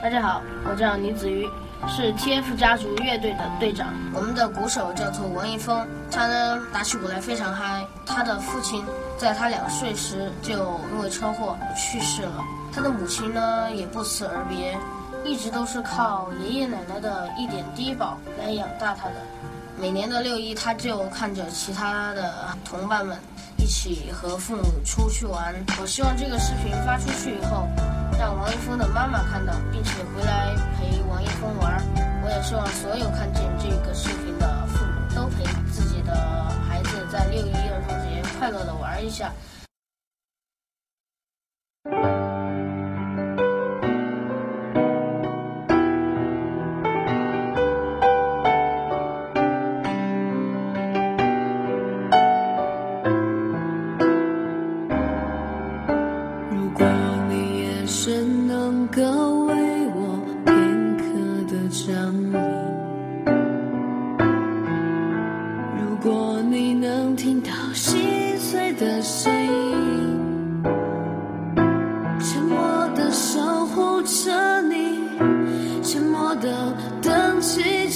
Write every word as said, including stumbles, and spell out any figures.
大家好，我叫倪子瑜，是 T F 家族乐队的队长。 我们的鼓手叫做王一峰，他呢打起鼓来非常嗨。他的父亲在他两岁时就因为车祸去世了，他的母亲呢也不辞而别，一直都是靠爷爷奶奶的一点低保来养大他的。每年的六一，他就看着其他的同伴们一起和父母出去玩。我希望这个视频发出去以后，让王一峰的妈妈看到，并且回来陪王一峰玩。我也希望所有看见这个视频的父母都陪自己的孩子在六一儿童节快乐的玩一下。 如果你眼神能够为我片刻的着迷，如果你能听到心碎的声音，沉默地守护着你，沉默地等起